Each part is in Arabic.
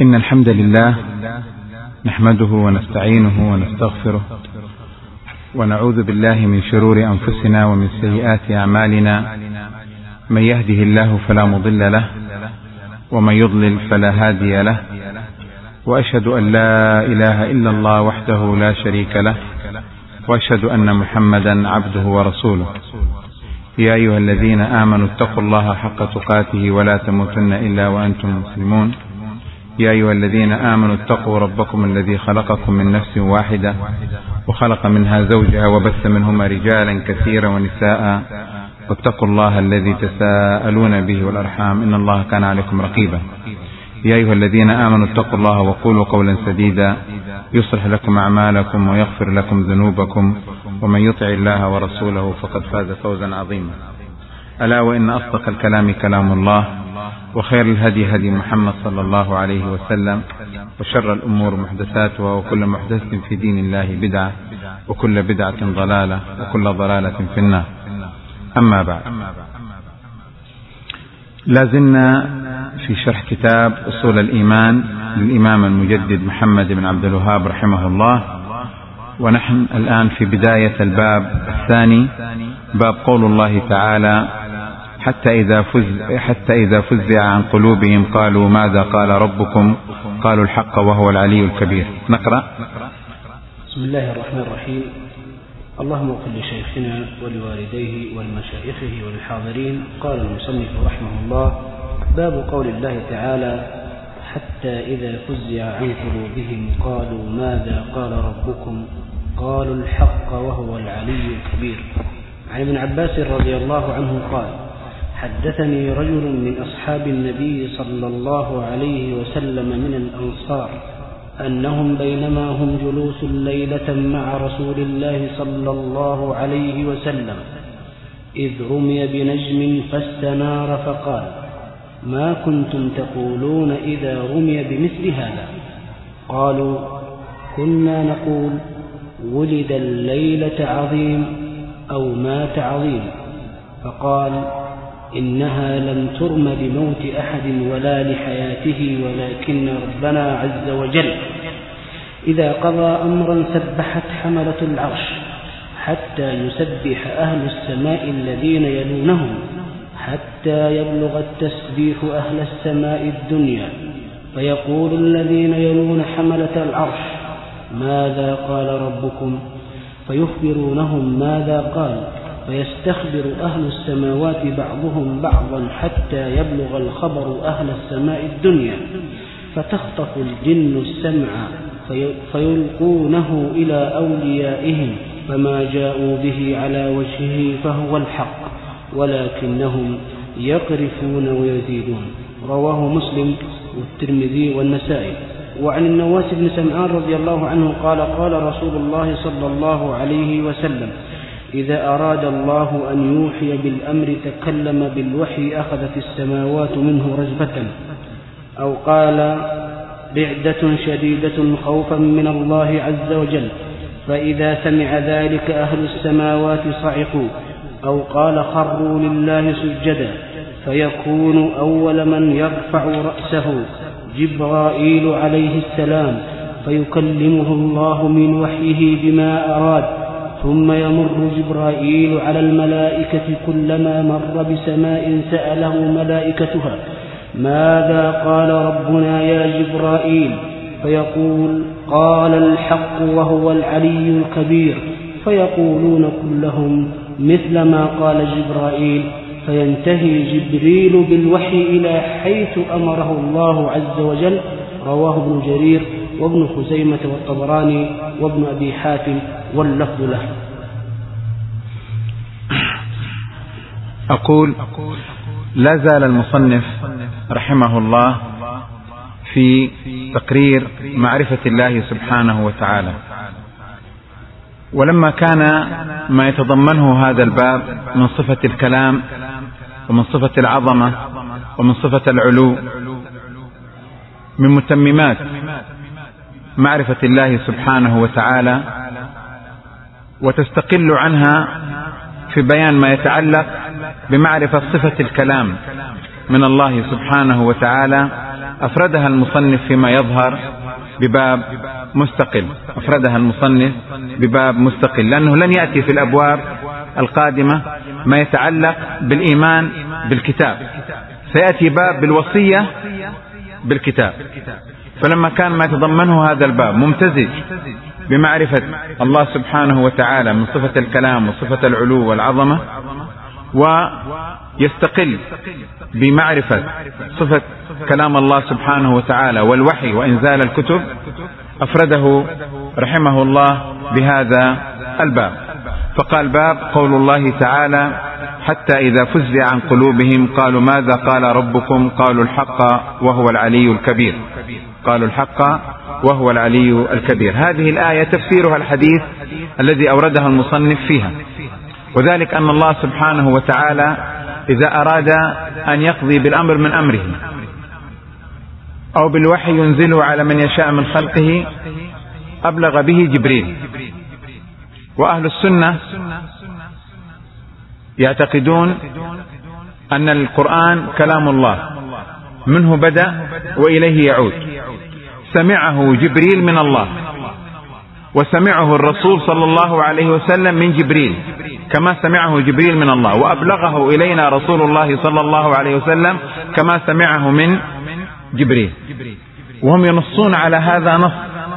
إن الحمد لله نحمده ونستعينه ونستغفره ونعوذ بالله من شرور أنفسنا ومن سيئات أعمالنا. من يهده الله فلا مضل له ومن يضلل فلا هادي له، وأشهد أن لا إله إلا الله وحده لا شريك له، وأشهد أن محمدا عبده ورسوله. يا أيها الذين آمنوا اتقوا الله حق تقاته ولا تموتن إلا وأنتم مسلمون. يا أيها الذين آمنوا اتقوا ربكم الذي خلقكم من نفس واحدة وخلق منها زوجها وبث منهما رجالا كثيرا ونساء، واتقوا الله الذي تساءلون به والأرحام إن الله كان عليكم رقيبا. يا أيها الذين آمنوا اتقوا الله وقولوا قولا سديدا يصلح لكم أعمالكم ويغفر لكم ذنوبكم، ومن يطع الله ورسوله فقد فاز فوزا عظيما. ألا وإن أصدق الكلام كلام الله، وخير الهدي هدي محمد صلى الله عليه وسلم، وشر الأمور محدثاتها، وكل محدثة في دين الله بدعة، وكل بدعة ضلالة، وكل ضلالة في النار. أما بعد، لازلنا في شرح كتاب أصول الإيمان للإمام المجدد محمد بن عبد الوهاب رحمه الله، ونحن الآن في بداية الباب الثاني، باب قول الله تعالى: حتى إذا فزع عن قلوبهم قالوا ماذا قال ربكم قالوا الحق وهو العلي الكبير. نقرأ. بسم الله الرحمن الرحيم. اللهم اغفر لشيخنا ولوالديه ولمشايخه وللحاضرين. قال المصنف رحمه الله: باب قول الله تعالى: حتى إذا فزع عن قلوبهم قالوا ماذا قال ربكم قالوا الحق وهو العلي الكبير. عن ابن عباس رضي الله عنه قال: حدثني رجل من أصحاب النبي صلى الله عليه وسلم من الأنصار أنهم بينما هم جلوس ليلة مع رسول الله صلى الله عليه وسلم إذ رمي بنجم فاستنار فقال: ما كنتم تقولون إذا رمي بمثل هذا؟ قالوا: كنا نقول ولد الليلة عظيم أو مات عظيم. فقال: إنها لم ترم بموت أحد ولا لحياته، ولكن ربنا عز وجل إذا قضى أمرا سبحت حملة العرش حتى يسبح أهل السماء الذين يلونهم، حتى يبلغ التسبيح أهل السماء الدنيا، فيقول الذين يلون حملة العرش: ماذا قال ربكم؟ فيخبرونهم ماذا قال، فيستخبر أهل السماوات بعضهم بعضا حتى يبلغ الخبر أهل السماء الدنيا، فتخطف الجن السمع فيلقونه إلى أوليائهم، فما جاءوا به على وجهه فهو الحق، ولكنهم يقرفون ويزيدون. رواه مسلم والترمذي والنسائي. وعن النواس بن سمعان رضي الله عنه قال: قال رسول الله صلى الله عليه وسلم: إذا أراد الله أن يوحي بالأمر تكلم بالوحي أخذت السماوات منه رجفة، أو قال: رعدة شديدة خوفا من الله عز وجل، فإذا سمع ذلك أهل السماوات صعقوا، أو قال: خروا لله سجدا، فيكون أول من يرفع رأسه جبرائيل عليه السلام، فيكلمه الله من وحيه بما أراد، ثم يمر جبرائيل على الملائكة كلما مر بسماء سأله ملائكتها: ماذا قال ربنا يا جبرائيل؟ فيقول: قال الحق وهو العلي الكبير. فيقولون كلهم مثل ما قال جبرائيل، فينتهي جبريل بالوحي إلى حيث أمره الله عز وجل. رواه ابن جرير وابن خزيمة والطبراني وابن أبي حاتم، واللفظ له. أقول: لا زال المصنف رحمه الله في تقرير معرفة الله سبحانه وتعالى، ولما كان ما يتضمنه هذا الباب من صفة الكلام ومن صفة العظمة ومن صفة العلو من متممات معرفة الله سبحانه وتعالى، وتستقل عنها في بيان ما يتعلق بمعرفة صفة الكلام من الله سبحانه وتعالى أفردها المصنف فيما يظهر بباب مستقل، أفردها المصنف بباب مستقل، لأنه لن يأتي في الأبواب القادمة ما يتعلق بالإيمان بالكتاب، سيأتي باب بالوصية بالكتاب. فلما كان ما يتضمنه هذا الباب ممتزج بمعرفة الله سبحانه وتعالى من صفة الكلام وصفة العلو والعظمة، ويستقل بمعرفة صفة كلام الله سبحانه وتعالى والوحي وإنزال الكتب، أفرده رحمه الله بهذا الباب. فقال باب قول الله تعالى: حتى إذا فزع عن قلوبهم قالوا ماذا قال ربكم قالوا الحق وهو العلي الكبير، قالوا الحق وهو العلي الكبير. هذه الآية تفسيرها الحديث الذي أوردها المصنف فيها، وذلك أن الله سبحانه وتعالى إذا أراد أن يقضي بالأمر من أمره أو بالوحي ينزله على من يشاء من خلقه أبلغ به جبريل. وأهل السنة يعتقدون أن القرآن كلام الله، منه بدأ وإليه يعود، سمعه جبريل من الله، وسمعه الرسول صلى الله عليه وسلم من جبريل كما سمعه جبريل من الله، وأبلغه إلينا رسول الله صلى الله عليه وسلم كما سمعه من جبريل. وهم ينصون على هذا نص،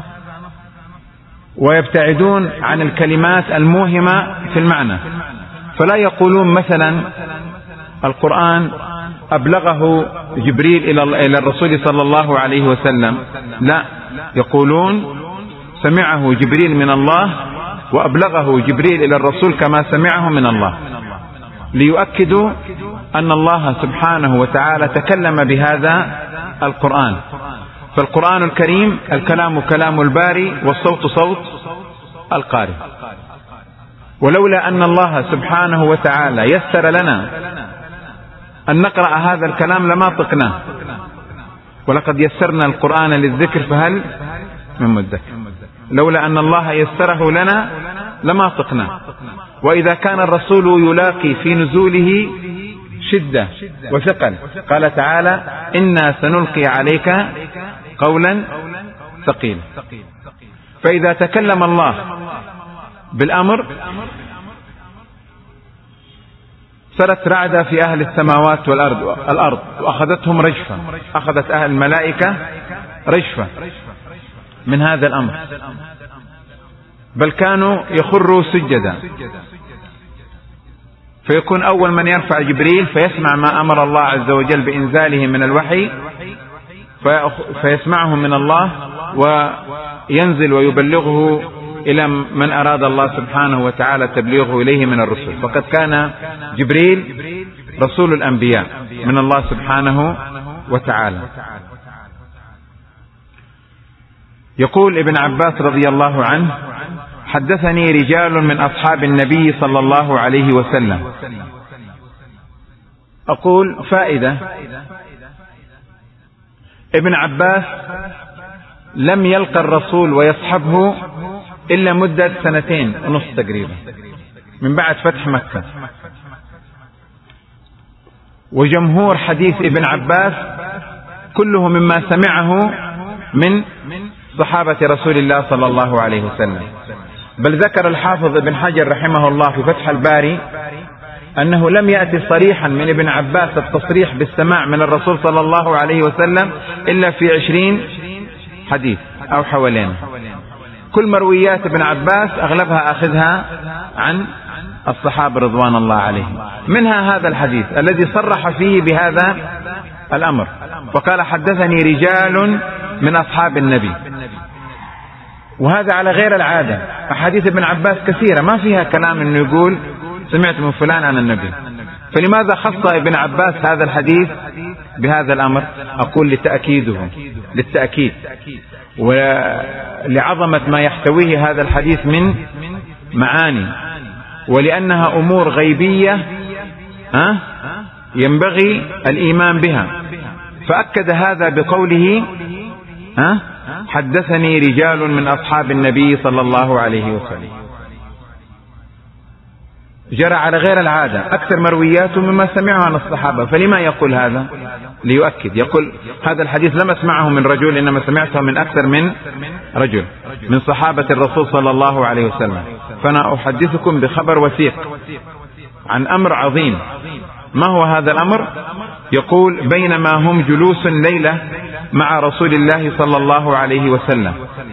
ويبتعدون عن الكلمات الموهمة في المعنى، فلا يقولون مثلا القرآن أبلغه جبريل إلى الرسول صلى الله عليه وسلم، لا، يقولون سمعه جبريل من الله وأبلغه جبريل إلى الرسول كما سمعه من الله، ليؤكدوا أن الله سبحانه وتعالى تكلم بهذا القرآن. فالقرآن الكريم الكلام كلام الباري والصوت صوت القارئ. ولولا أن الله سبحانه وتعالى يسر لنا أن نقرأ هذا الكلام لما طقناه، ولقد يسرنا القرآن للذكر فهل من مدكر. لولا أن الله يسره لنا لما طقناه. وإذا كان الرسول يلاقي في نزوله شدة وثقل، قال تعالى: إنا سنلقي عليك قولا ثقيلا. فإذا تكلم الله بالأمر صارت رعدة في أهل السماوات والأرض وأخذتهم رجفة، أخذت أهل الملائكة رجفة من هذا الأمر، بل كانوا يخروا سجدا، فيكون أول من يرفع جبريل فيسمع ما أمر الله عز وجل بإنزاله من الوحي، فيسمعه من الله وينزل ويبلغه إلى من أراد الله سبحانه وتعالى تبليغه إليه من الرسل. فقد كان جبريل رسول الأنبياء من الله سبحانه وتعالى. يقول ابن عباس رضي الله عنه: حدثني رجال من أصحاب النبي صلى الله عليه وسلم. أقول فائدة: ابن عباس لم يلقى الرسول ويصحبه إلا مدة 2.5 تقريبا من بعد فتح مكة. وجمهور حديث ابن عباس كله مما سمعه من صحابة رسول الله صلى الله عليه وسلم. بل ذكر الحافظ ابن حجر رحمه الله في فتح الباري أنه لم يأتي صريحا من ابن عباس التصريح بالسماع من الرسول صلى الله عليه وسلم إلا في 20 حديث أو حوالين. كل مرويات ابن عباس أغلبها أخذها عن الصحابة رضوان الله عليهم، منها هذا الحديث الذي صرح فيه بهذا الأمر، وقال: حدثني رجال من أصحاب النبي. وهذا على غير العادة، أحاديث ابن عباس كثيرة ما فيها كلام إنه يقول سمعت من فلان عن النبي، فلماذا خص ابن عباس هذا الحديث بهذا الأمر؟ أقول للتأكيد ولعظمة ما يحتويه هذا الحديث من معاني، ولأنها أمور غيبية ينبغي الإيمان بها. فأكد هذا بقوله: حدثني رجال من أصحاب النبي صلى الله عليه وسلم. جرى على غير العادة، أكثر مروياته مما سمعه عن الصحابة. فلما يقول هذا؟ ليؤكد، يقول هذا الحديث لم أسمعه من رجل، إنما سمعته من أكثر من رجل من صحابة الرسول صلى الله عليه وسلم. فأنا أحدثكم بخبر وثيق عن أمر عظيم. ما هو هذا الأمر؟ يقول بينما هم جلوس ليلة مع رسول الله صلى الله عليه وسلم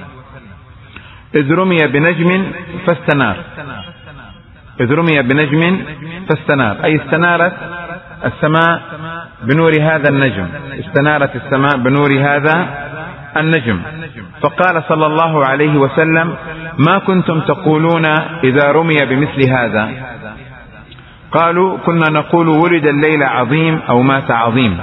إذ رمي بنجم فاستنار. إذ رمي بنجم فاستنار، أي استنارت السماء بنور هذا النجم، استنارت السماء بنور هذا النجم. فقال صلى الله عليه وسلم ما كنتم تقولون إذا رمي بمثل هذا؟ قالوا كنا نقول ولد الليل عظيم أو مات عظيم.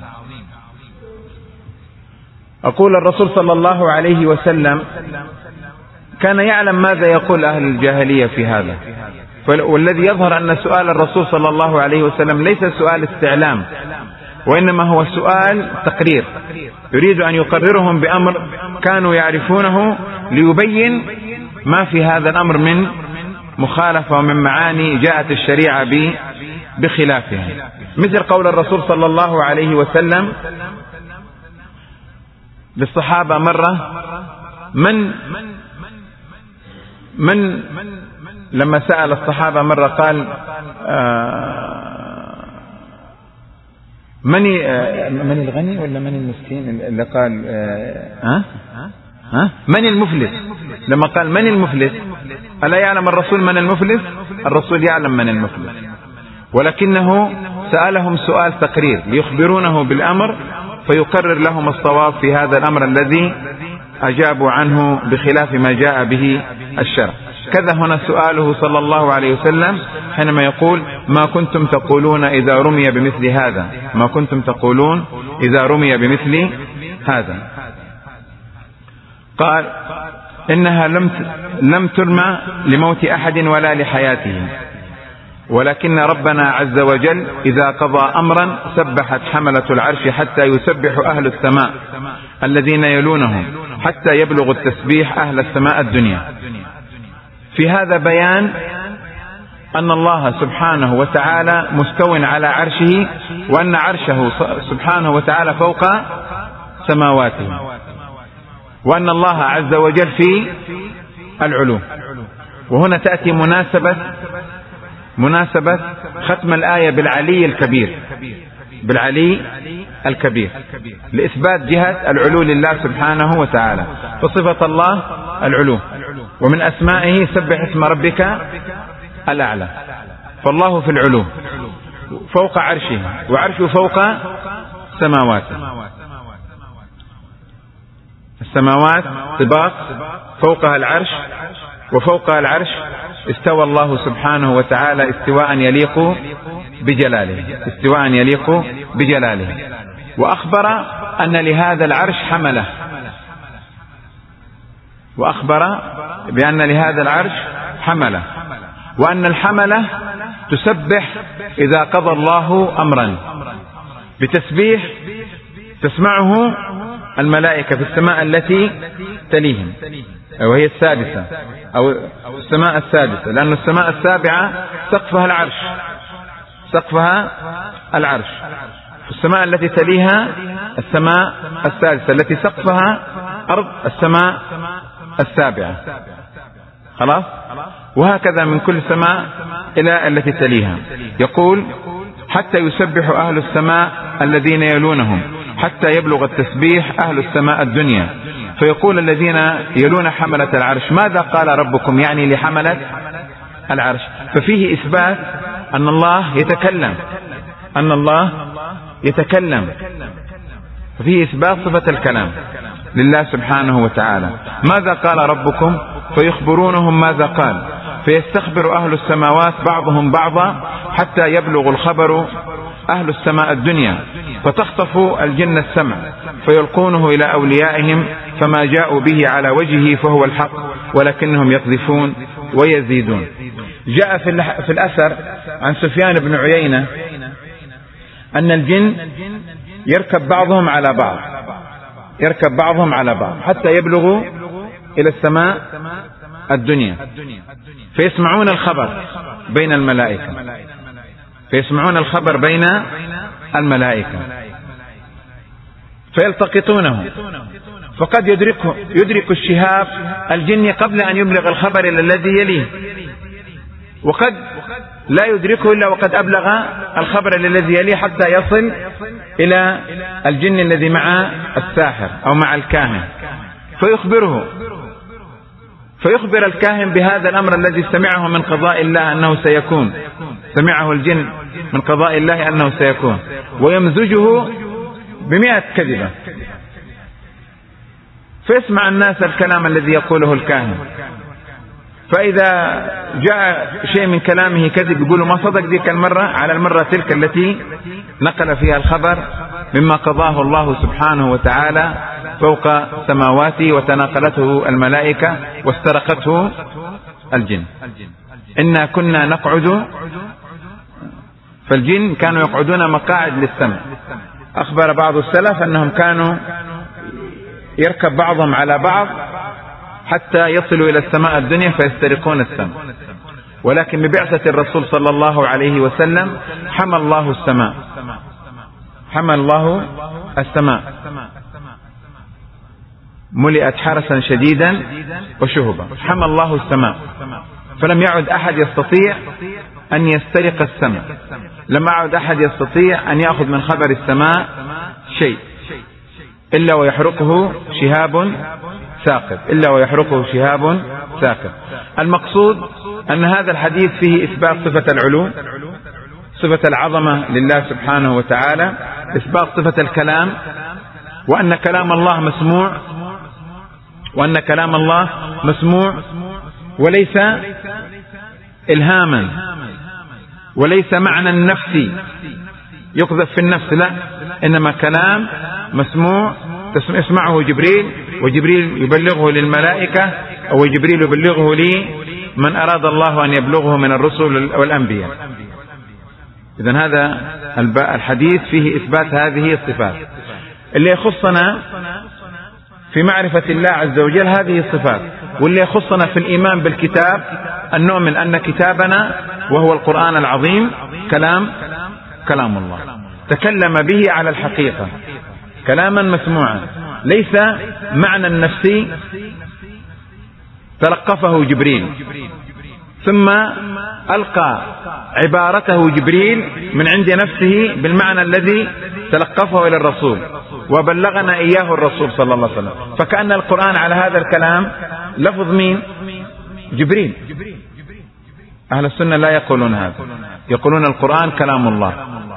أقول الرسول صلى الله عليه وسلم كان يعلم ماذا يقول أهل الجاهلية في هذا، والذي يظهر أن سؤال الرسول صلى الله عليه وسلم ليس سؤال استعلام، وإنما هو سؤال تقرير، يريد أن يقررهم بأمر كانوا يعرفونه ليبين ما في هذا الأمر من مخالفة ومن معاني جاءت الشريعة بخلافها. مثل قول الرسول صلى الله عليه وسلم للصحابة مرة من لما سأل الصحابة مرة قال من الغني ولا من المسكين؟ اللي قال من المفلس؟ لما قال من المفلس ألا يعلم الرسول من المفلس؟ الرسول يعلم من المفلس، ولكنه سألهم سؤال تقرير ليخبرونه بالأمر فيقرر لهم الصواب في هذا الأمر الذي أجابوا عنه بخلاف ما جاء به الشرع. كذا هنا سؤاله صلى الله عليه وسلم حينما يقول ما كنتم تقولون إذا رمي بمثل هذا؟ ما كنتم تقولون إذا رمي بمثل هذا؟ قال إنها لم ترمى لموت أحد ولا لحياته، ولكن ربنا عز وجل إذا قضى أمرا سبحت حملة العرش حتى يسبح أهل السماء الذين يلونهم حتى يبلغ التسبيح أهل السماء الدنيا. في هذا بيان أن الله سبحانه وتعالى مستو على عرشه، وأن عرشه سبحانه وتعالى فوق سماواته، وأن الله عز وجل في العلو. وهنا تأتي مناسبة ختم الآية بالعلي الكبير، بالعلي الكبير لإثبات جهة العلو لله سبحانه وتعالى. فصفة الله العلو، ومن أسمائه سبح اسم ربك الأعلى. فالله في العلو فوق عرشه، وعرشه فوق سماواته، السماوات طباق فوقها العرش، وفوقها العرش استوى الله سبحانه وتعالى استواء يليق بجلاله، استواء يليق بجلاله. وأخبر أن لهذا العرش حمله، وأخبر بأن لهذا العرش حمله، وأن الحمله تسبح إذا قضى الله أمرا بتسبيح تسمعه الملائكة في السماء التي تليهم، وهي السادسة أو السماء السادسة، لأن السماء السابعة سقفها العرش، سقفها العرش. السماء التي تليها السماء السادسة التي سقفها أرض السماء السابعة. خلاص؟ وهكذا من كل سماء إلى التي تليها. يقول حتى يسبح أهل السماء الذين يلونهم حتى يبلغ التسبيح أهل السماء الدنيا. فيقول الذين يلون حملة العرش ماذا قال ربكم؟ يعني لحملة العرش. ففيه إثبات أن الله يتكلم، أن الله يتكلم، ففيه إثبات صفة الكلام لله سبحانه وتعالى. ماذا قال ربكم؟ فيخبرونهم ماذا قال، فيستخبر أهل السماوات بعضهم بعضا حتى يبلغ الخبر أهل السماء الدنيا، فتخطف الجن السمع فيلقونه إلى أوليائهم، فما جاءوا به على وجهه فهو الحق ولكنهم يقذفون ويزيدون. جاء في الأثر عن سفيان بن عيينة أن الجن يركب بعضهم على بعض، يركب بعضهم على بعض حتى يبلغوا إلى السماء الدنيا، فيسمعون الخبر بين الملائكة، فيسمعون الخبر بين الملائكة. فيلتقطونه، فقد يدرك الشهاب الجني قبل أن يبلغ الخبر إلى الذي يليه، وقد لا يدركه إلا وقد أبلغ الخبر إلى الذي يليه حتى يصل إلى الجن الذي مع الساحر أو مع الكاهن فيخبر الكاهن بهذا الأمر الذي سمعه من قضاء الله أنه سيكون، سمعه الجن من قضاء الله أنه سيكون، ويمزجه ب100 كذبة، فيسمع الناس الكلام الذي يقوله الكاهن، فإذا جاء شيء من كلامه كذب يقولوا ما صدق ذيك المرة على المرة تلك التي نقل فيها الخبر مما قضاه الله سبحانه وتعالى فوق سماواته وتناقلته الملائكة واسترقته الجن. إنا كنا نقعد، فالجن كانوا يقعدون مقاعد للسمع. أخبر بعض السلف أنهم كانوا يركب بعضهم على بعض حتى يصلوا إلى السماء الدنيا فيسترقون السمع، ولكن ببعثة الرسول صلى الله عليه وسلم حمى الله السماء ملئت حرسا شديدا وشهبا، حمى الله السماء، فلم يعد أحد يستطيع أن يسترق السمع، لم يعد أحد يستطيع أن يأخذ من خبر السماء شيء إلا ويحرقه شهاب ثاقب. المقصود أن هذا الحديث فيه إثبات صفة العلو، صفة العظمة لله سبحانه وتعالى، إثبات صفة الكلام، وأن كلام الله مسموع وليس إلهاما وليس معنى النفسي يقذف في النفس، لا، إنما كلام مسموع يسمعه جبريل، وجبريل يبلغه للملائكة، أو جبريل يبلغه من أراد الله أن يبلغه من الرسل والأنبياء. إذن هذا الحديث فيه إثبات هذه الصفات اللي يخصنا في معرفة الله عز وجل، هذه الصفات، واللي يخصنا في الإيمان بالكتاب أن نؤمن أن كتابنا وهو القرآن العظيم كلام الله تكلم به على الحقيقة كلاما مسموعا، ليس معنى النفسي تلقفه جبريل ثم ألقى عبارته جبريل من عند نفسه بالمعنى الذي تلقفه إلى الرسول وبلغنا إياه الرسول صلى الله عليه وسلم، فكأن القرآن على هذا الكلام لفظ مين؟ جبريل. أهل السنة لا يقولون هذا، يقولون القرآن كلام الله،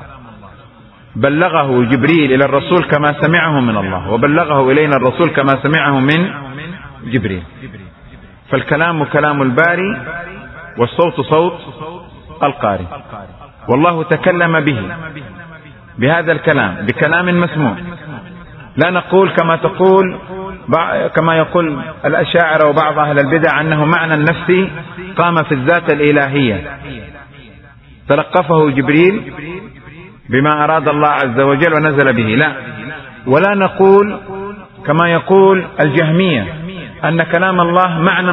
بلغه جبريل إلى الرسول كما سمعه من الله، وبلغه إلينا الرسول كما سمعه من جبريل. فالكلام كلام الباري والصوت صوت القاري، والله تكلم به بهذا الكلام بكلام مسموع. لا نقول كما يقول الأشاعرة وبعض أهل البدع أنه معنى النفسي قام في الذات الإلهية تلقفه جبريل بما أراد الله عز وجل ونزل به، لا. ولا نقول كما يقول الجهمية أن كلام الله معنى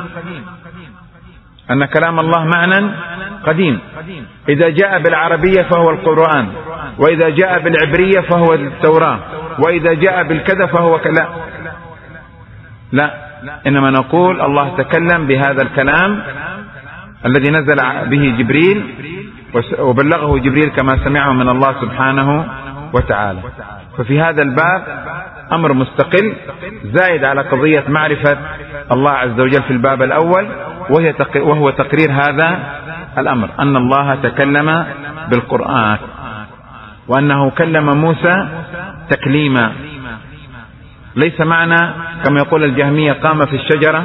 قديم، إذا جاء بالعربية فهو القرآن، وإذا جاء بالعبرية فهو التوراة، وإذا جاء بالكذا فهو كلا. لا، إنما نقول الله تكلم بهذا الكلام الذي نزل به جبريل وبلغه جبريل كما سمعه من الله سبحانه وتعالى. ففي هذا الباب أمر مستقل زائد على قضية معرفة الله عز وجل في الباب الأول، وهو تقرير هذا الأمر أن الله تكلم بالقرآن، وأنه كلم موسى تكليما، ليس معنى كما يقول الجهمية قام في الشجرة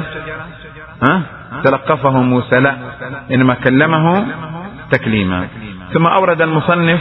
تلقفه موسى، لا، إنما كلمه تكليما. ثم أورد المصنف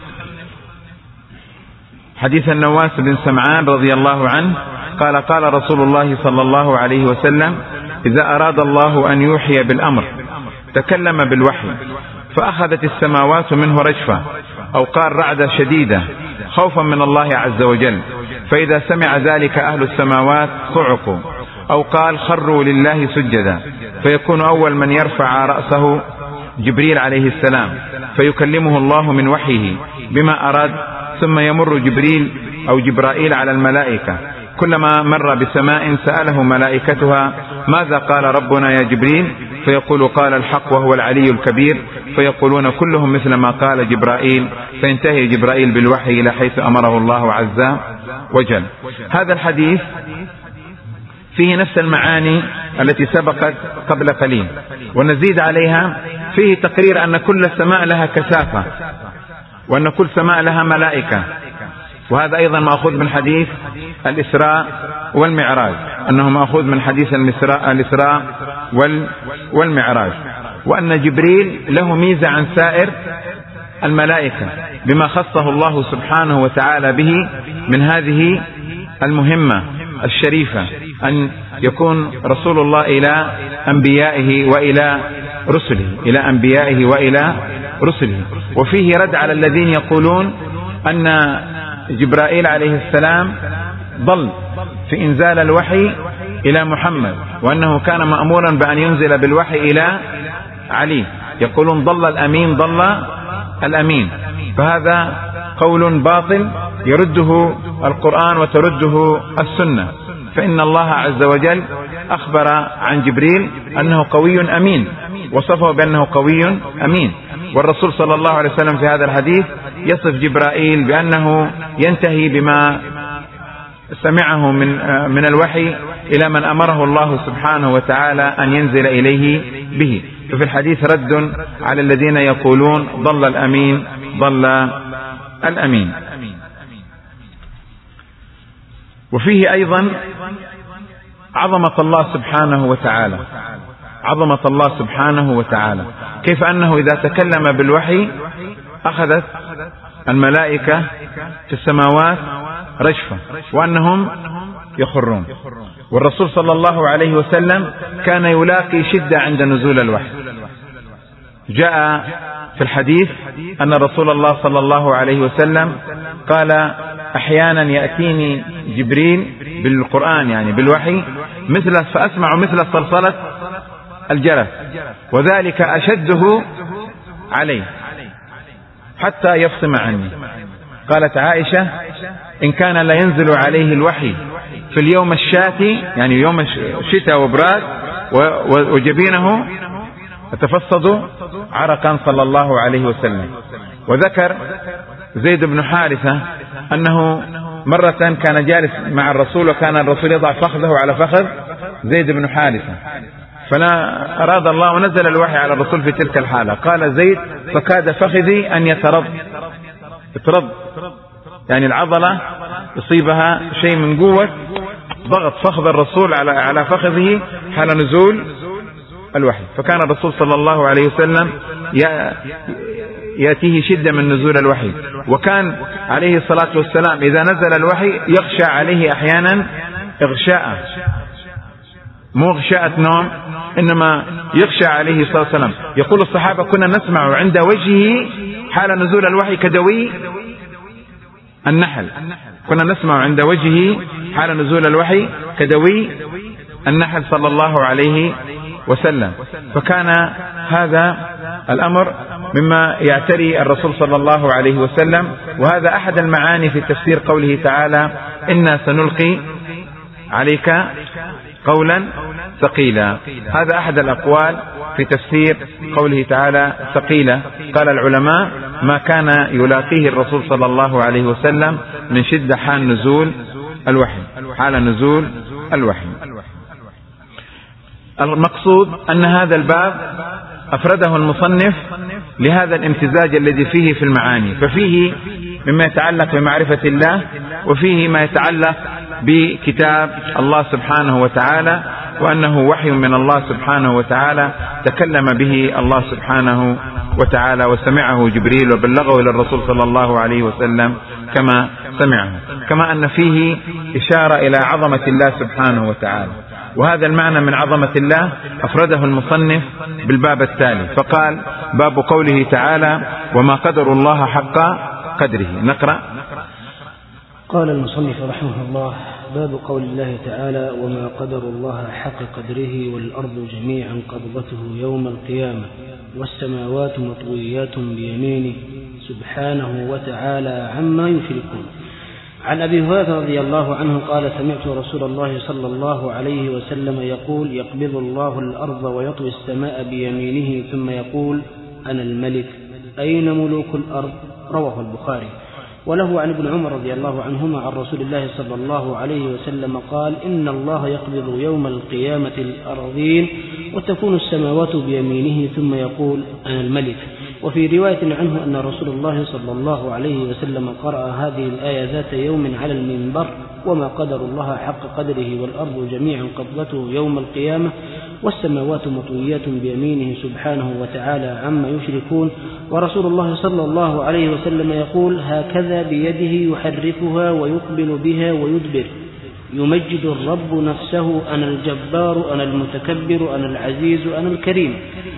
حديث النواس بن سمعان رضي الله عنه قال قال رسول الله صلى الله عليه وسلم: إذا أراد الله أن يوحي بالأمر تكلم بالوحي فأخذت السماوات منه رجفة، أو قال رعدة شديدة خوفا من الله عز وجل، فإذا سمع ذلك أهل السماوات صعقوا، أو قال خروا لله سجدا، فيكون أول من يرفع رأسه جبريل عليه السلام فيكلمه الله من وحيه بما أراد، ثم يمر جبريل أو جبرائيل على الملائكة، كلما مر بسماء سأله ملائكتها ماذا قال ربنا يا جبريل؟ فيقول قال الحق وهو العلي الكبير، فيقولون كلهم مثل ما قال جبرائيل، فينتهي جبرائيل بالوحي إلى حيث أمره الله عز وجل. هذا الحديث فيه نفس المعاني التي سبقت قبل قليل، ونزيد عليها فيه تقرير أن كل سماء لها كثافة، وأن كل سماء لها ملائكة، وهذا أيضا مأخوذ من حديث الإسراء والمعراج، أنه مأخوذ من حديث الإسراء والمعراج، وأن جبريل له ميزة عن سائر الملائكة بما خصه الله سبحانه وتعالى به من هذه المهمة الشريفة، أن يكون رسول الله إلى أنبيائه وإلى رسله، وفيه رد على الذين يقولون أن جبرائيل عليه السلام ضل في إنزال الوحي إلى محمد، وأنه كان مأمورا بأن ينزل بالوحي إلى علي، يقولون ضل الأمين، فهذا قول باطل يرده القرآن وترده السنة، فإن الله عز وجل أخبر عن جبريل أنه قوي أمين، وصفه بأنه قوي أمين، والرسول صلى الله عليه وسلم في هذا الحديث يصف جبرائيل بأنه ينتهي بما سمعه من الوحي إلى من أمره الله سبحانه وتعالى أن ينزل إليه به. ففي الحديث رد على الذين يقولون ضل الأمين. وفيه أيضا عظمة الله سبحانه وتعالى، كيف أنه إذا تكلم بالوحي أخذت الملائكة في السماوات رجفة وأنهم يخرون، والرسول صلى الله عليه وسلم كان يلاقي شدة عند نزول الوحي. جاء في الحديث أن رسول الله صلى الله عليه وسلم قال أحيانا يأتيني جبريل بالقرآن يعني بالوحي فأسمع مثل صلصلة الجرس، وذلك أشده عليه حتى يفصم عني. قالت عائشة إن كان لا ينزل عليه الوحي في اليوم الشاتي، يعني يوم الشتاء وبراد، وجبينه يتفصد عرقا صلى الله عليه وسلم. وذكر زيد بن حارثة أنه مرة كان جالس مع الرسول، وكان الرسول يضع فخذه على فخذ زيد بن حارثة، فلا أراد الله ونزل الوحي على الرسول في تلك الحالة. قال زيد فكاد فخذي أن يترض، يعني العضلة يصيبها شيء من قوة ضغط فخذ الرسول على فخذه حال نزول الوحي. فكان الرسول صلى الله عليه وسلم يأتيه شدة من نزول الوحي، وكان عليه الصلاة والسلام إذا نزل الوحي يغشى عليه أحيانا إغشاء، مو غشاءة نوم، إنما يغشى عليه الصلاة والسلام. يقول الصحابة كنا نسمع عند وجهه حال نزول الوحي كدوي النحل، كنا نسمع عند وجهه حال نزول الوحي كدوي النحل صلى الله عليه وسلم. فكان هذا الأمر مما يعتري الرسول صلى الله عليه وسلم، وهذا أحد المعاني في تفسير قوله تعالى إنا سنلقي عليك قولا ثقيلا. هذا أحد الأقوال في تفسير قوله تعالى ثقيلا. قال العلماء ما كان يلاقيه الرسول صلى الله عليه وسلم من شدة حال نزول الوحي. المقصود أن هذا الباب أفرده المصنف لهذا الامتزاج الذي فيه في المعاني، ففيه مما يتعلق بمعرفة الله، وفيه ما يتعلق بكتاب الله سبحانه وتعالى، وأنه وحي من الله سبحانه وتعالى تكلم به الله سبحانه وتعالى وسمعه جبريل وبلغه إلى الرسول صلى الله عليه وسلم كما سمعه، كما أن فيه إشارة إلى عظمة الله سبحانه وتعالى. وهذا المعنى من عظمة الله أفرده المصنف بالباب التالي، فقال باب قوله تعالى وما قدر الله حق قدره. نقرأ. قال المصنف رحمه الله باب قول الله تعالى وما قدر الله حق قدره والأرض جميعا قبضته يوم القيامة والسماوات مطويات بيمينه سبحانه وتعالى عما يشركون. عن أبي هريرة رضي الله عنه قال سمعت رسول الله صلى الله عليه وسلم يقول يقبض الله الأرض ويطوي السماء بيمينه ثم يقول أنا الملك أين ملوك الأرض؟ رواه البخاري. وله عن ابن عمر رضي الله عنهما عن رسول الله صلى الله عليه وسلم قال إن الله يقبض يوم القيامة الأرضين وتكون السماوات بيمينه ثم يقول أنا الملك. وفي رواية عنه أن رسول الله صلى الله عليه وسلم قرأ هذه الآية ذات يوم على المنبر وما قدر الله حق قدره والأرض جميعا قبضته يوم القيامة والسماوات مطويات بيمينه سبحانه وتعالى عما يشركون. ورسول الله صلى الله عليه وسلم يقول هكذا بيده يحركها ويقبل بها ويدبر يمجد الرب نفسه أنا الجبار أنا المتكبر أنا العزيز أنا الكريم.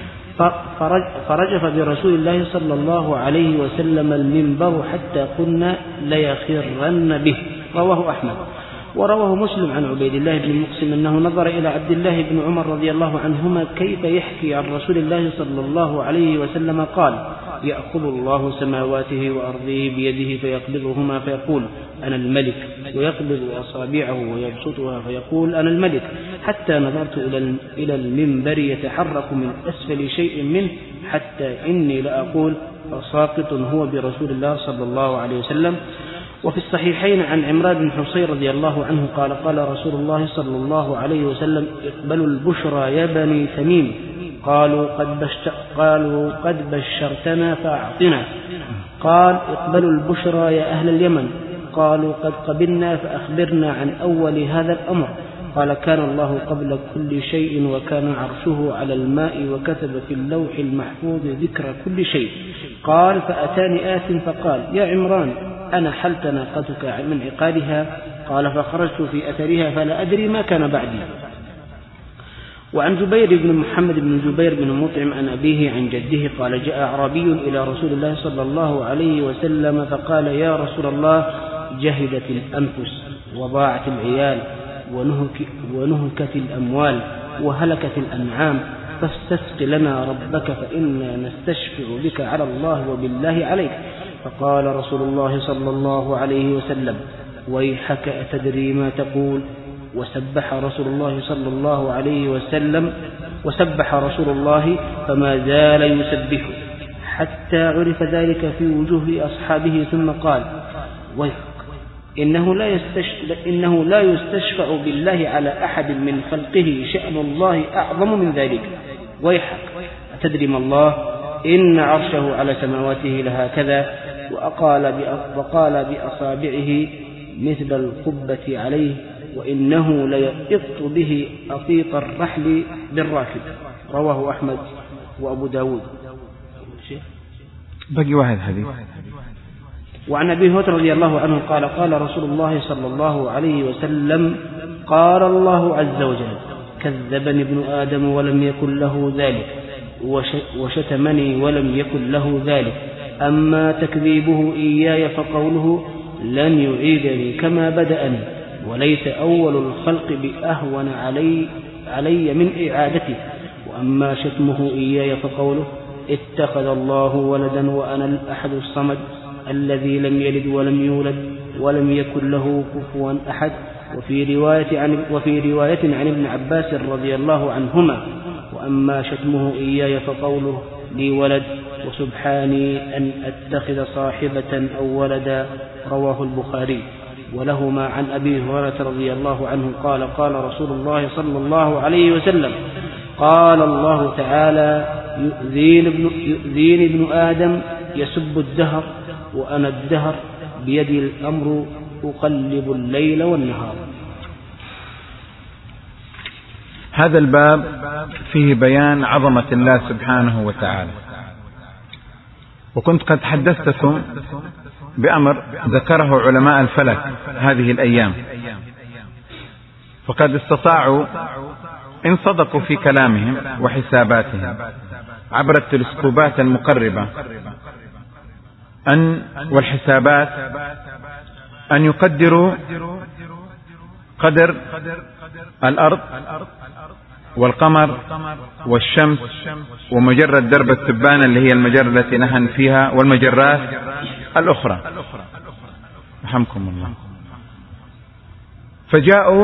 فرجف برسول الله صلى الله عليه وسلم المنبر حتى قلنا ليخرن به. رواه أحمد. ورواه مسلم عن عبيد الله بن مقسم أنه نظر إلى عبد الله بن عمر رضي الله عنهما كيف يحكي عن رسول الله صلى الله عليه وسلم قال يأخذ الله سماواته وأرضه بيده فيقبضهما فيقول أنا الملك ويقبض أصابعه ويبسطها فيقول أنا الملك حتى نظرت إلى المنبر يتحرك من أسفل شيء منه حتى إني لأقول فساقط هو برسول الله صلى الله عليه وسلم. وفي الصحيحين عن عمران بن حصين رضي الله عنه قال قال رسول الله صلى الله عليه وسلم اقبلوا البشرى يا بني تميم قالوا قد بشرتنا فأعطنا. قال اقبلوا البشرى يا أهل اليمن قالوا قد قبلنا فأخبرنا عن أول هذا الأمر. قال كان الله قبل كل شيء وكان عرشه على الماء وكتب في اللوح المحفوظ ذكر كل شيء. قال فأتاني آت فقال يا عمران أنا حلت ناقتك من عقالها؟ قال فخرجت في أثرها فلا أدري ما كان بعدي. وعن جبير بن محمد بن جبير بن مطعم عن أبيه عن جده قال جاء أعرابي إلى رسول الله صلى الله عليه وسلم فقال يا رسول الله جهدت الأنفس وضاعت العيال ونهكت الأموال وهلكت الأنعام فاستسق لنا ربك فإنا نستشفع بك على الله وبالله عليك. فقال رسول الله صلى الله عليه وسلم ويحك أتدري ما تقول؟ وسبح رسول الله صلى الله عليه وسلم وسبح رسول الله فما زال يسبح حتى عرف ذلك في وجوه أصحابه ثم قال ويحك إنه لا يستشفع بالله على أحد من خلقه شأن الله أعظم من ذلك. ويحك أتدري ما الله؟ إن عرشه على سماواته لهكذا وقال بأصابعه مثل القبة عليه وإنه ليقط به أطيط الرحل بالراكب. رواه أحمد وأبو داود. بقي واحد حديث. وعن أبي هريرة رضي الله عنه قال قال رسول الله صلى الله عليه وسلم قال الله عز وجل كذبني ابن آدم ولم يكن له ذلك وشتمني ولم يكن له ذلك أما تكذيبه إياي فقوله لن يعيدني كما بدأني وليس أول الخلق بأهون علي من إعادته. وأما شتمه إياي فقوله اتخذ الله ولدا وأنا الأحد الصمد الذي لم يلد ولم يولد ولم يكن له كفوا أحد. وفي رواية عن ابن عباس رضي الله عنهما وأما شتمه إياي فقوله لي ولد وسبحاني أن أتخذ صاحبة أو ولدا. رواه البخاري. ولهما عن أبي هريرة رضي الله عنه قال قال رسول الله صلى الله عليه وسلم قال الله تعالى يؤذيني ابن آدم يسب الدهر وأنا الدهر بيدي الأمر أقلب الليل والنهار. هذا الباب فيه بيان عظمة الله سبحانه وتعالى. وكنت قد حدثتكم بأمر ذكره علماء الفلك هذه الأيام فقد استطاعوا إن صدقوا في كلامهم وحساباتهم عبر التلسكوبات المقربة والحسابات أن يقدروا قدر الأرض والقمر والشمس ومجرة درب التبانة اللي هي المجرة التي نحن فيها والمجرات الأخرى. رحمكم الله. فجاءوا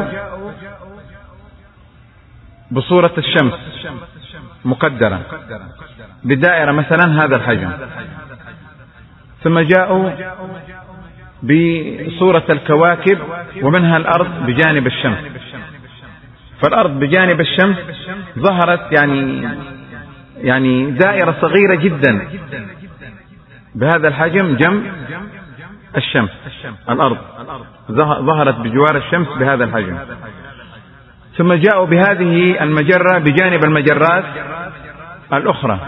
بصورة الشمس مقدرة بدائرة مثلا هذا الحجم، ثم جاءوا بصورة الكواكب ومنها الأرض بجانب الشمس، فالأرض بجانب الشمس ظهرت يعني دائرة صغيرة جدا بهذا الحجم جنب الشمس. الأرض ظهرت بجوار الشمس بهذا الحجم، ثم جاءوا بهذه المجرة بجانب المجرات الأخرى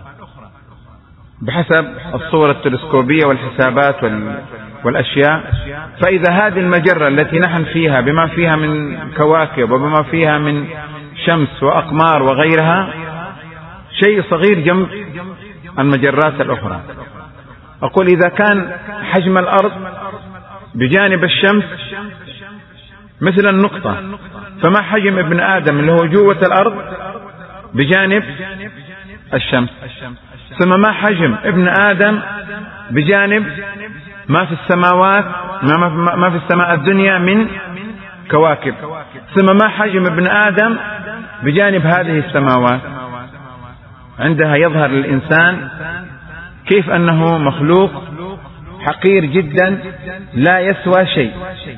بحسب الصورة التلسكوبية والحسابات والأشياء. فإذا هذه المجرة التي نحن فيها بما فيها من كواكب وبما فيها من شمس وأقمار وغيرها شيء صغير جنب المجرات الأخرى. أقول إذا كان حجم الأرض بجانب الشمس مثل النقطة، فما حجم ابن آدم اللي هو جوة الأرض بجانب الشمس؟ ثم ما حجم ابن آدم بجانب ما في السماوات، ما في السماء الدنيا من كواكب؟ ثم ما حجم ابن آدم بجانب هذه السماوات؟ عندها يظهر للإنسان كيف أنه مخلوق حقير جدا لا يسوى شيء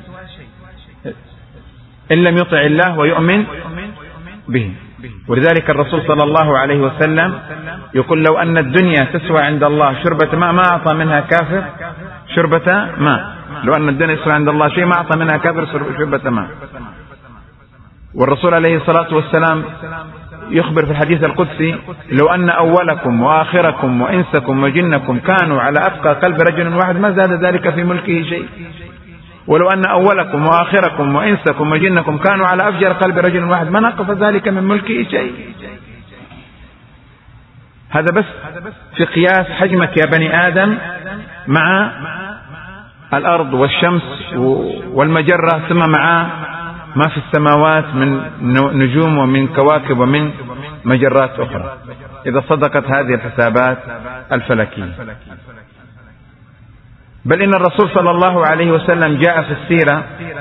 إن لم يطع الله ويؤمن به. ولذلك الرسول صلى الله عليه وسلم يقول لو أن الدنيا تسوى عند الله شربة ماء ما أعطى منها كافر شربة ماء. لو أن الدنيا تسوى عند الله شيء ما أعطى منها كافر شربة ماء. والرسول عليه الصلاة والسلام يخبر في الحديث القدسي لو أن أولكم وآخركم وإنسكم وجنكم كانوا على أتقى قلب رجل واحد ما زاد ذلك في ملكه شيء، ولو أن أولكم وآخركم وإنسكم وجنكم كانوا على أفجر قلب رجل واحد ما نقص ذلك من ملكه شيء. هذا بس في قياس حجمك يا بني آدم مع الأرض والشمس والمجرة، ثم مع ما في السماوات من نجوم ومن كواكب ومن مجرات أخرى، إذا صدقت هذه الحسابات الفلكية. بل إن الرسول صلى الله عليه وسلم جاء في السيرة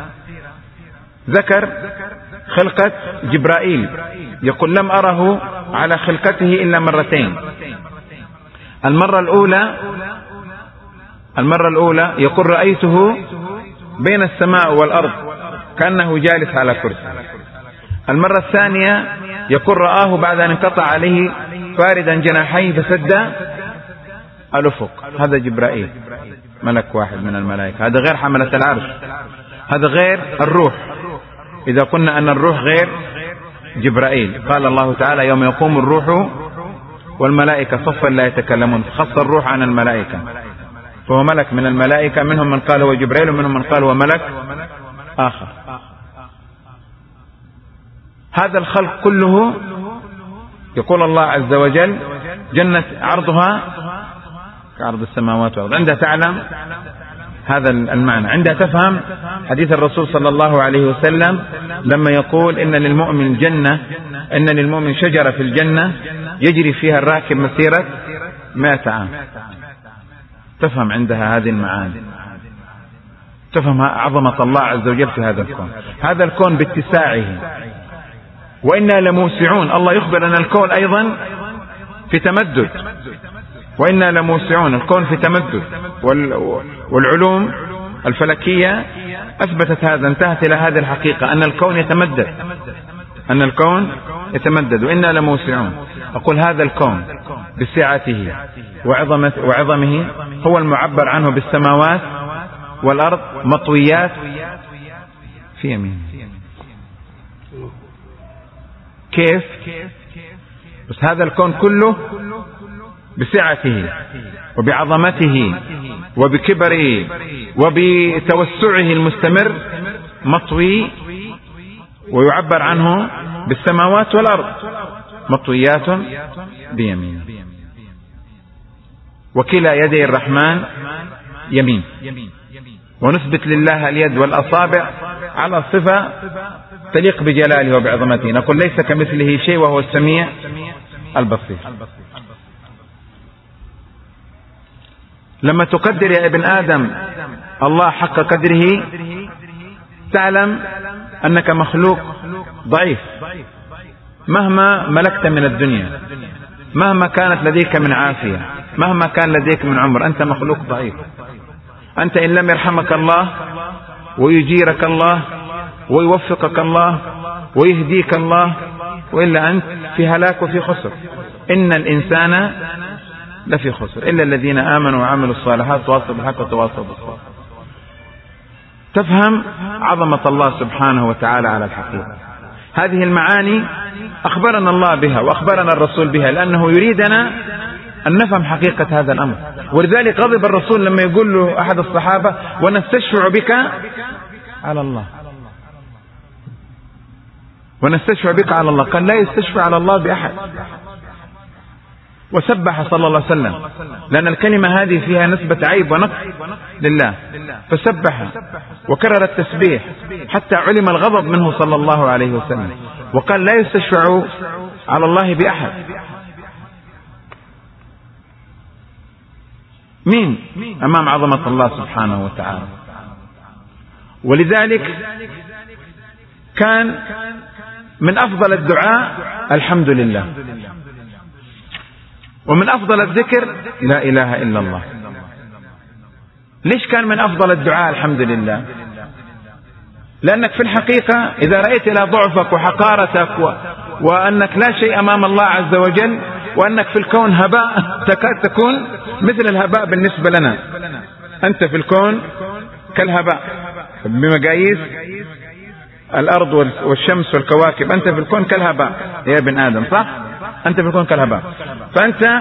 ذكر خلقة جبرائيل، يقول لم أره على خلقته إلا مرتين. المرة الأولى يقول رأيته بين السماء والأرض كأنه جالس على كرسي. المرة الثانية يقول رآه بعد أن انقطع عليه فاردا جناحيه فسد الأفق. هذا جبرائيل ملك واحد من الملائكة، هذا غير حملة العرش، هذا غير الروح. إذا قلنا أن الروح غير جبرائيل، قال الله تعالى يوم يقوم الروح والملائكة صفا لا يتكلمون، خص الروح عن الملائكة، فهو ملك من الملائكة، منهم من قال هو جبرائيل ومنهم من قال هو ملك آخر. هذا الخلق كله يقول الله عز وجل جنة عرضها كعرض السماوات والأرض. عندها تعلم هذا المعنى، عندها تفهم حديث الرسول صلى الله عليه وسلم لما يقول إن للمؤمن جنة، إن للمؤمن شجرة في الجنة يجري فيها الراكب مسيرة 100 عام. تفهم عندها هذه المعاني، تفهم عظمة الله عز وجل في هذا الكون. هذا الكون باتساعه وإنا لموسعون. الله يخبر أن الكون أيضا في تمدد، وإنا لموسعون، الكون في تمدد، والعلوم الفلكية أثبتت هذا، انتهت إلى هذه الحقيقة أن الكون يتمدد، أن الكون يتمدد وإنا لموسعون. أقول هذا الكون بسعته وعظمه هو المعبر عنه بالسماوات والأرض مطويات في يمين. كيف؟ بس هذا الكون كله بسعته وبعظمته وبكبره وبتوسعه المستمر مطوي، ويعبر عنه بالسماوات والأرض مطويات بيمين. وكلا يدي الرحمن يمين. ونثبت لله اليد والأصابع على صفة تليق بجلاله وبعظمته، نقول ليس كمثله شيء وهو السميع البصير. لما تقدر يا ابن آدم الله حق قدره تعلم أنك مخلوق ضعيف مهما ملكت من الدنيا، مهما كانت لديك من عافية، مهما كان لديك من عمر، أنت مخلوق ضعيف. أنت إن لم يرحمك الله ويجيرك الله ويوفقك الله ويهديك الله، وإلا أنت في هلاك وفي خسر. إن الإنسان لفي خسر إلا الذين آمنوا وعملوا الصالحات وتواصوا بالحق وتواصوا بالصبر. تفهم عظمة الله سبحانه وتعالى على الحقيقة. هذه المعاني أخبرنا الله بها وأخبرنا الرسول بها، لأنه يريدنا أن نفهم حقيقة هذا الأمر. ولذلك غضب الرسول لما يقول له أحد الصحابة: ونستشفع بك على الله، ونستشفع بك على الله. قال: لا يستشفع على الله بأحد. وسبح صلى الله عليه وسلم، لأن الكلمة هذه فيها نسبة عيب ونقص لله، فسبح وكرر التسبيح حتى علم الغضب منه صلى الله عليه وسلم. وقال: لا يستشفع على الله بأحد. مين أمام عظمة الله سبحانه وتعالى؟ ولذلك كان من أفضل الدعاء الحمد لله، ومن أفضل الذكر لا إله إلا الله. ليش كان من أفضل الدعاء الحمد لله؟ لأنك في الحقيقة إذا رأيت إلى ضعفك وحقارتك وأنك لا شيء أمام الله عز وجل، وأنك في الكون هباء، تكاد تكون مثل الهباء بالنسبة لنا. أنت في الكون كالهباء بمقاييس الأرض والشمس والكواكب. أنت في الكون كالهباء يا ابن آدم، صح؟ أنت في الكون كالهباء. فأنت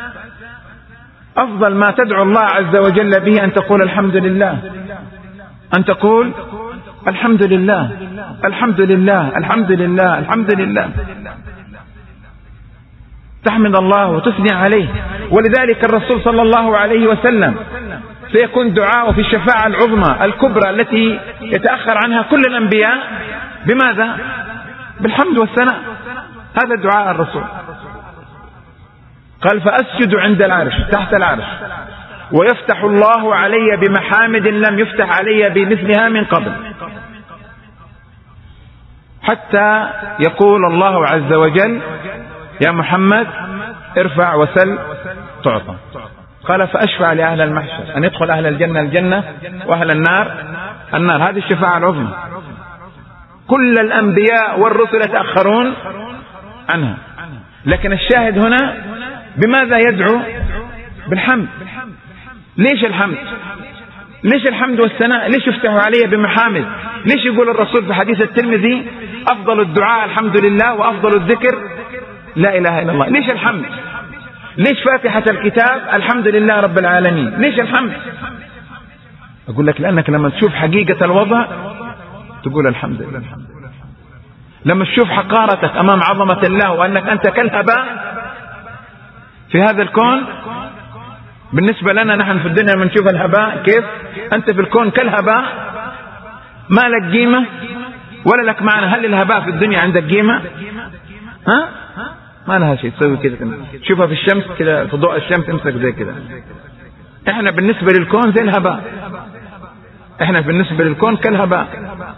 أفضل ما تدعو الله عز وجل به أن تقول الحمد لله، أن تقول الحمد لله الحمد لله الحمد لله الحمد لله، تحمد الله وتثني عليه. ولذلك الرسول صلى الله عليه وسلم سيكون دعاء في الشفاعة العظمى الكبرى التي يتأخر عنها كل الأنبياء. بماذا؟ بالحمد والثناء. هذا دعاء الرسول. قال: فأسجد عند العرش، تحت العرش، ويفتح الله علي بمحامد لم يفتح علي بمثلها من قبل، حتى يقول الله عز وجل: يا محمد ارفع وسل تعطى. قال: فأشفع لأهل المحشر أن يدخل أهل الجنة الجنة وأهل النار النار. هذه الشفاعة العظمى. كل الأنبياء والرسل يتأخرون عنها، لكن الشاهد هنا بماذا يدعو؟ بالحمد. ليش الحمد؟ ليش الحمد والثناء؟ ليش يفتحوا علي بمحامد؟ ليش يقول الرسول في حديث الترمذي: أفضل الدعاء الحمد لله وأفضل الذكر لا إله إلا الله؟ ليش الحمد؟ ليش فاتحة الكتاب الحمد لله رب العالمين؟ ليش الحمد؟ أقول لك لأنك لما تشوف حقيقة الوضع تقول الحمد لله. لما تشوف حقارتك أمام عظمة الله وأنك أنت كالهباء في هذا الكون. بالنسبة لنا نحن في الدنيا من نشوف الهباء كيف، أنت في الكون كالهباء، ما لك قيمة ولا لك معنى. هل الهباء في الدنيا عندك قيمة؟ ها؟ ما لها شيء. تسوي كذا، تشوفها في الشمس كذا، في ضوء الشمس تمسك زي كذا. احنا بالنسبة للكون زي الهباء، احنا بالنسبة للكون كالهباء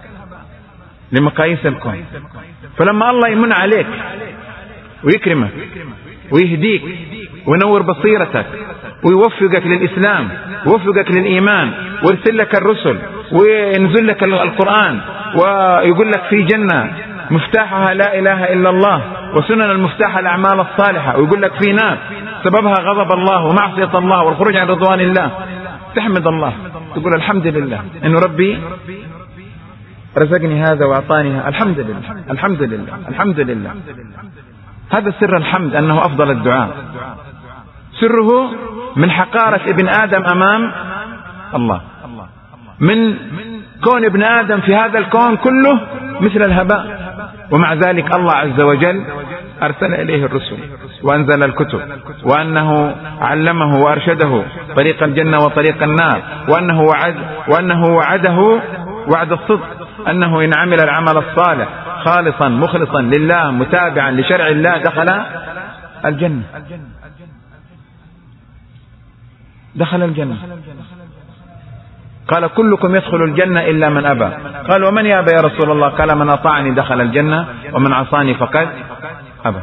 لمقاييس الكون. فلما الله يمن عليك ويكرمك ويهديك وينور بصيرتك ويوفقك للإسلام ويوفقك للإيمان ويرسل لك الرسل وينزل لك القرآن ويقول لك في جنة مفتاحها لا إله إلا الله وسنن المفتاح الأعمال الصالحة، ويقول لك في نار سببها غضب الله ومعصية الله والخروج عن رضوان الله، تحمد الله، تقول الحمد لله إنه ربي رزقني هذا وأعطاني، الحمد لله الحمد لله الحمد لله. هذا سر الحمد، أنه أفضل الدعاء. سره من حقارة ابن آدم أمام الله، من كون ابن آدم في هذا الكون كله مثل الهباء، ومع ذلك الله عز وجل أرسل إليه الرسل وأنزل الكتب، وأنه علمه وأرشده طريق الجنة وطريق النار، وأنه وعده وعد الصدق، أنه إن عمل العمل الصالح خالصا مخلصا لله متابعا لشرع الله دخل الجنة. دخل الجنة. قال كلكم يدخل الجنة إلا من أبى. قال ومن يأبى يا رسول الله؟ قال من أطاعني دخل الجنة ومن عصاني فقد أبى.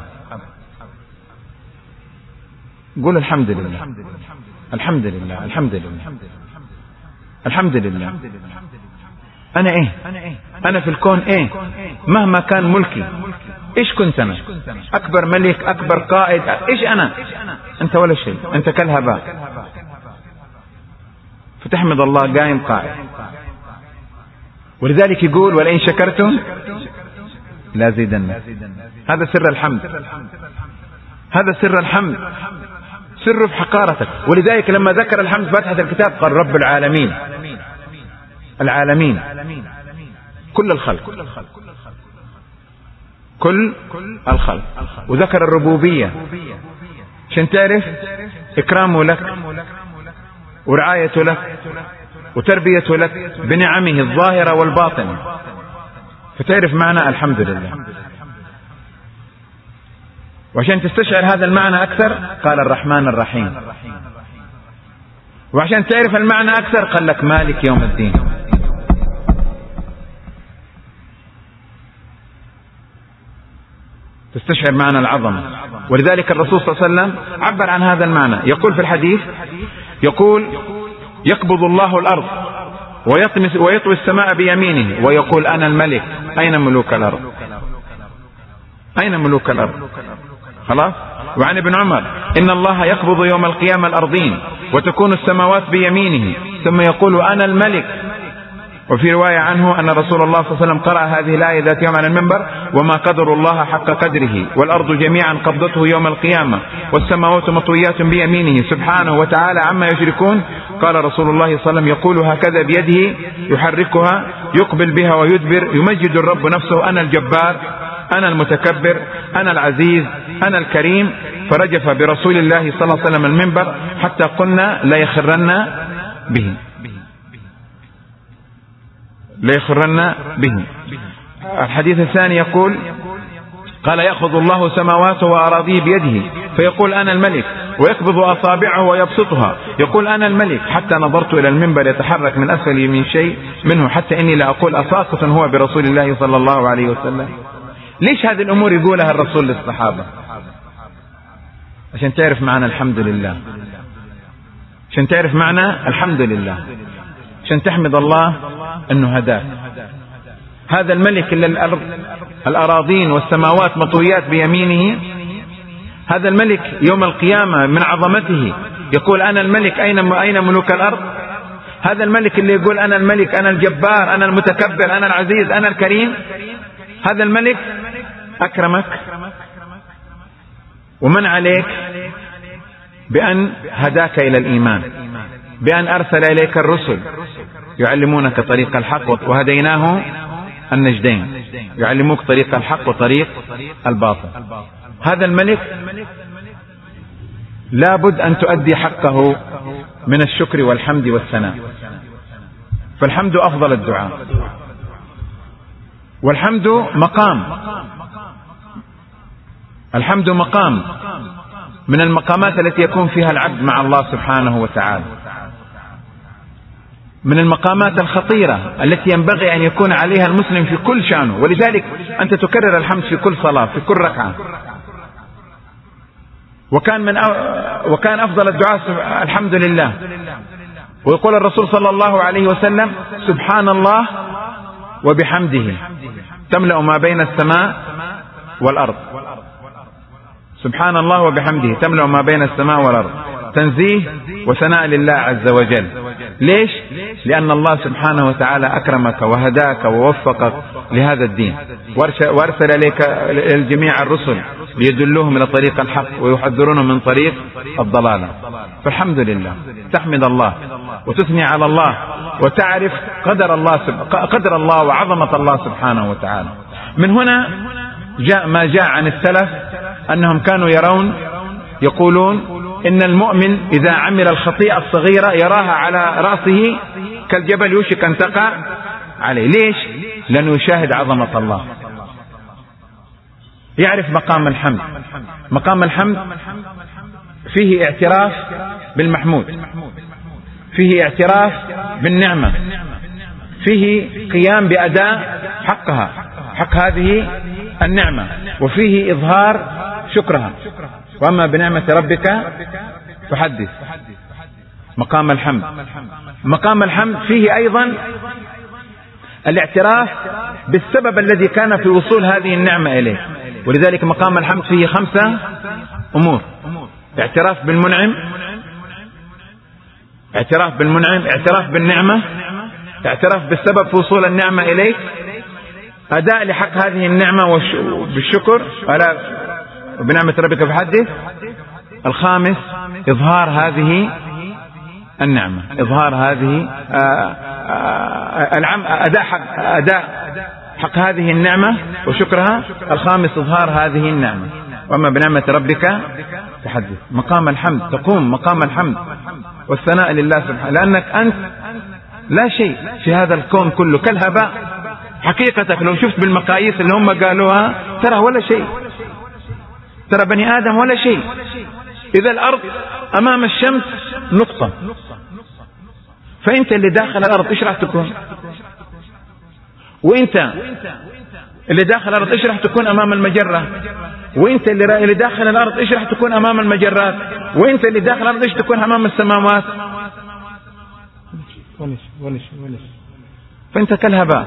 قول الحمد لله الحمد لله الحمد لله الحمد لله. أنا إيه؟ أنا في الكون إيه؟ مهما كان ملكي، إيش كنت أنا؟ أكبر ملك، أكبر قائد، إيش أنا؟ أنت ولا شيء، أنت كالهباء. فتحمد الله قائم قائد. ولذلك يقول ولئن شكرتم لازيدنكم. هذا سر الحمد، هذا سر الحمد، سر في حقارتك. ولذلك لما ذكر الحمد فتحة الكتاب قال رب العالمين، العالمين كل الخلق، كل الخلق. وذكر الربوبية عشان تعرف إكرامه لك ورعايته لك وتربيته لك بنعمه الظاهرة والباطنة، فتعرف معنى الحمد لله. وعشان تستشعر هذا المعنى أكثر قال الرحمن الرحيم، وعشان تعرف المعنى أكثر قال لك مالك يوم الدين. تستشعر معنى العظمة. ولذلك الرسول صلى الله عليه وسلم عبر عن هذا المعنى، يقول في الحديث، يقول يقبض الله الأرض ويطوي السماء بيمينه ويقول أنا الملك، أين ملوك الأرض؟ أين ملوك الأرض؟ خلاص. وعن ابن عمر إن الله يقبض يوم القيامة الأرضين وتكون السماوات بيمينه ثم يقول أنا الملك. وفي رواية عنه أن رسول الله صلى الله عليه وسلم قرأ هذه الآية ذات يوم على المنبر وما قدر الله حق قدره والأرض جميعا قبضته يوم القيامة والسماوات مطويات بيمينه سبحانه وتعالى عما يشركون. قال رسول الله صلى الله عليه وسلم يقول هكذا بيده يحركها يقبل بها ويدبر يمجد الرب نفسه أنا الجبار أنا المتكبر أنا العزيز أنا الكريم. فرجف برسول الله صلى الله عليه وسلم المنبر حتى قلنا لا يخرن به، لا يخرن به. الحديث الثاني يقول قال يأخذ الله سماواته وأراضيه بيده فيقول أنا الملك ويقبض أصابعه ويبسطها يقول أنا الملك حتى نظرت إلى المنبر يتحرك من أسفل من شيء منه حتى إني لا أقول أساقط هو برسول الله صلى الله عليه وسلم. ليش هذه الأمور يقولها الرسول للصحابة؟ عشان تعرف معنى الحمد لله، عشان تعرف معنى الحمد لله، عشان تحمد الله أنه هداك. هذا الملك اللي الأراضين والسماوات مطويات بيمينه، هذا الملك يوم القيامة من عظمته يقول أنا الملك أين ملوك الأرض؟ هذا الملك اللي يقول أنا الملك أنا الجبار أنا المتكبر أنا العزيز أنا الكريم، هذا الملك أكرمك ومن عليك بأن هداك إلى الإيمان، بأن أرسل إليك الرسل يعلمونك طريق الحق وهديناه النجدين، يعلموك طريق الحق وطريق الباطل. هذا الملك لابد أن تؤدي حقه من الشكر والحمد والثناء. فالحمد أفضل الدعاء، والحمد مقام، الحمد مقام من المقامات التي يكون فيها العبد مع الله سبحانه وتعالى، من المقامات الخطيرة التي ينبغي أن يكون عليها المسلم في كل شأنه. ولذلك أنت تكرر الحمد في كل صلاة في كل ركعة. وكان أفضل الدعاء الحمد لله. ويقول الرسول صلى الله عليه وسلم سبحان الله وبحمده تملأ ما بين السماء والأرض. سبحان الله وبحمده تملأ ما بين السماء والأرض، تنزيه وثناء لله عز وجل. ليش؟ لأن الله سبحانه وتعالى أكرمك وهداك ووفقك لهذا الدين، وأرسل إليك الجميع الرسل ليدلوهم إلى طريق الحق ويحذرونهم من طريق الضلالة. فالحمد لله، تحمد الله وتثني على الله وتعرف قدر الله وعظمة الله سبحانه وتعالى. من هنا جاء ما جاء عن السلف أنهم كانوا يقولون إن المؤمن إذا عمل الخطيئة الصغيرة يراها على رأسه كالجبل يوشك أن تقع عليه. ليش؟ لأنه يشاهد عظمة الله، يعرف مقام الحمد. مقام الحمد فيه اعتراف بالمحمود، فيه اعتراف بالنعمة، فيه قيام بأداء حقها، حق هذه النعمة، وفيه إظهار شكرها. وأما بنعمة ربك فحدث. مقام الحمد، مقام الحمد فيه أيضا الاعتراف بالسبب الذي كان في وصول هذه النعمة إليه. ولذلك مقام الحمد فيه 5 أمور: اعتراف بالمنعم، اعتراف بالمنعم، اعتراف بالنعمة، اعتراف بالسبب في وصول النعمة إليك، أداء لحق هذه النعمة بالشكر على بنعمة ربك فحدث. الخامس إظهار هذه النعمة، إظهار هذه أداء حق هذه النعمة وشكرها. الخامس إظهار هذه النعمة. وأما بنعمة ربك فحدث. مقام الحمد، تقوم مقام الحمد والثناء لله سبحانه، لأنك أنت لا شيء في هذا الكون كله كالهباء. حقيقتك لو شفت بالمقاييس اللي هم قالوها ترى ولا شيء، ترى بني آدم ولا شيء. إذا الأرض أمام الشمس نقطة، فأنت اللي داخل الأرض إيش راح تكون؟ وأنت اللي داخل الأرض إيش راح تكون أمام المجرة؟ وأنت اللي داخل الأرض إيش راح تكون أمام المجرات؟ وأنت اللي داخل الأرض إيش تكون أمام السماوات؟ فأنت كالهباء.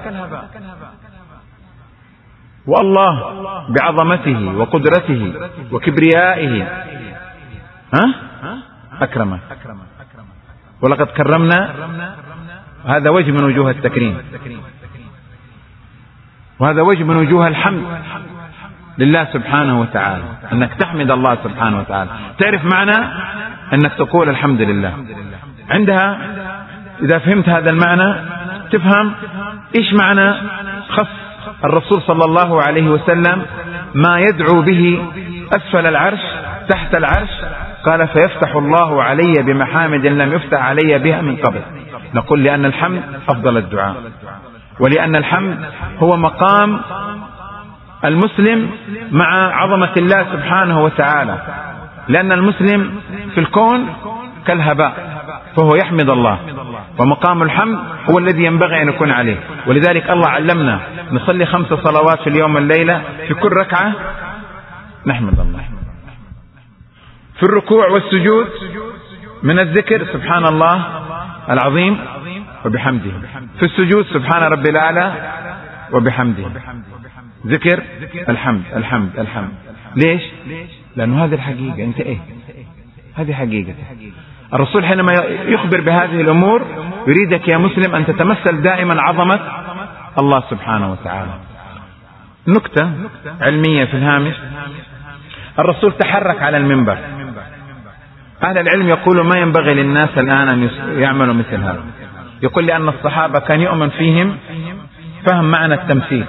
والله بعظمته وقدرته وكبريائه أكرمك. ولقد كرمنا، هذا وجه من وجوه التكريم، وهذا وجه من وجوه الحمد لله سبحانه وتعالى، أنك تحمد الله سبحانه وتعالى. تعرف معنى أنك تقول الحمد لله. عندها إذا فهمت هذا المعنى تفهم إيش معنى خص الرسول صلى الله عليه وسلم ما يدعو به أسفل العرش تحت العرش. قال: فيفتح الله علي بمحامد لم يفتح علي بها من قبل. نقول لأن الحمد أفضل الدعاء، ولأن الحمد هو مقام المسلم مع عظمة الله سبحانه وتعالى، لأن المسلم في الكون كالهباء، فهو يحمد الله، ومقام الحمد هو الذي ينبغي أن يكون عليه. ولذلك الله علمنا نصلي 5 صلوات في اليوم والليلة، في كل ركعة نحمد الله. في الركوع والسجود من الذكر سبحان الله العظيم وبحمده. في السجود سبحان ربي الأعلى وبحمده. ذكر الحمد الحمد الحمد. ليش؟ لأنه هذه الحقيقة. أنت إيه؟ هذه حقيقة. الرسول حينما يخبر بهذه الأمور يريدك يا مسلم أن تتمثل دائما عظمة الله سبحانه وتعالى. نكتة علمية في الهامش: الرسول تحرك على المنبر. أهل العلم يقولوا ما ينبغي للناس الآن أن يعملوا مثل هذا. يقول لأن الصحابة كان يؤمن فيهم فهم معنى التمثيل،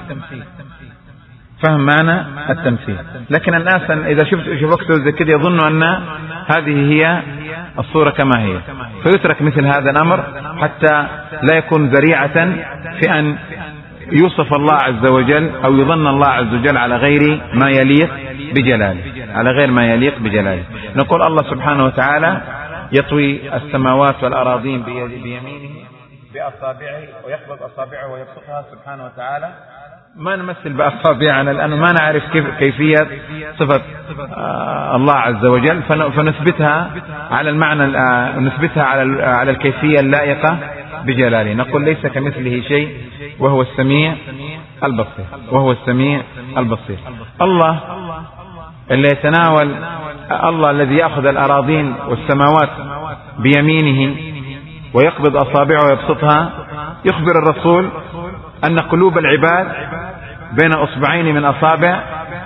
فهم معنى التمثيل. لكن الناس إذا شفت وقته زي كده يظنوا أن هذه هي الصورة كما هي، فيترك مثل هذا الأمر حتى لا يكون ذريعة في أن يوصف الله عز وجل أو يظن الله عز وجل على غير ما يليق بجلاله، على غير ما يليق بجلاله. نقول الله سبحانه وتعالى يطوي السماوات والأراضين بيمينه بأصابعه، ويقبض أصابعه ويبسطها سبحانه وتعالى. ما نمثل بأصابعنا لأنه ما نعرف كيفية صفة الله عز وجل، فنثبتها على المعنى، نثبتها على الكيفية اللائقة بجلاله. نقول ليس كمثله شيء وهو السميع البصير، وهو السميع البصير. الله اللي يتناول، الله الذي يأخذ الأراضين والسماوات بيمينه ويقبض أصابعه ويبسطها، يخبر الرسول أن قلوب العباد بين أصبعين من أصابع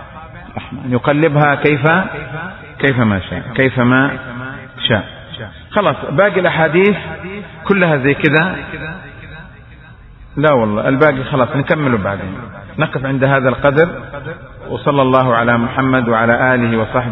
يقلبها كيف ما شاء. خلاص باقي الأحاديث كلها زي كذا. لا والله الباقي خلاص نكمله بعدين. نقف عند هذا القدر، وصلى الله على محمد وعلى آله وصحبه.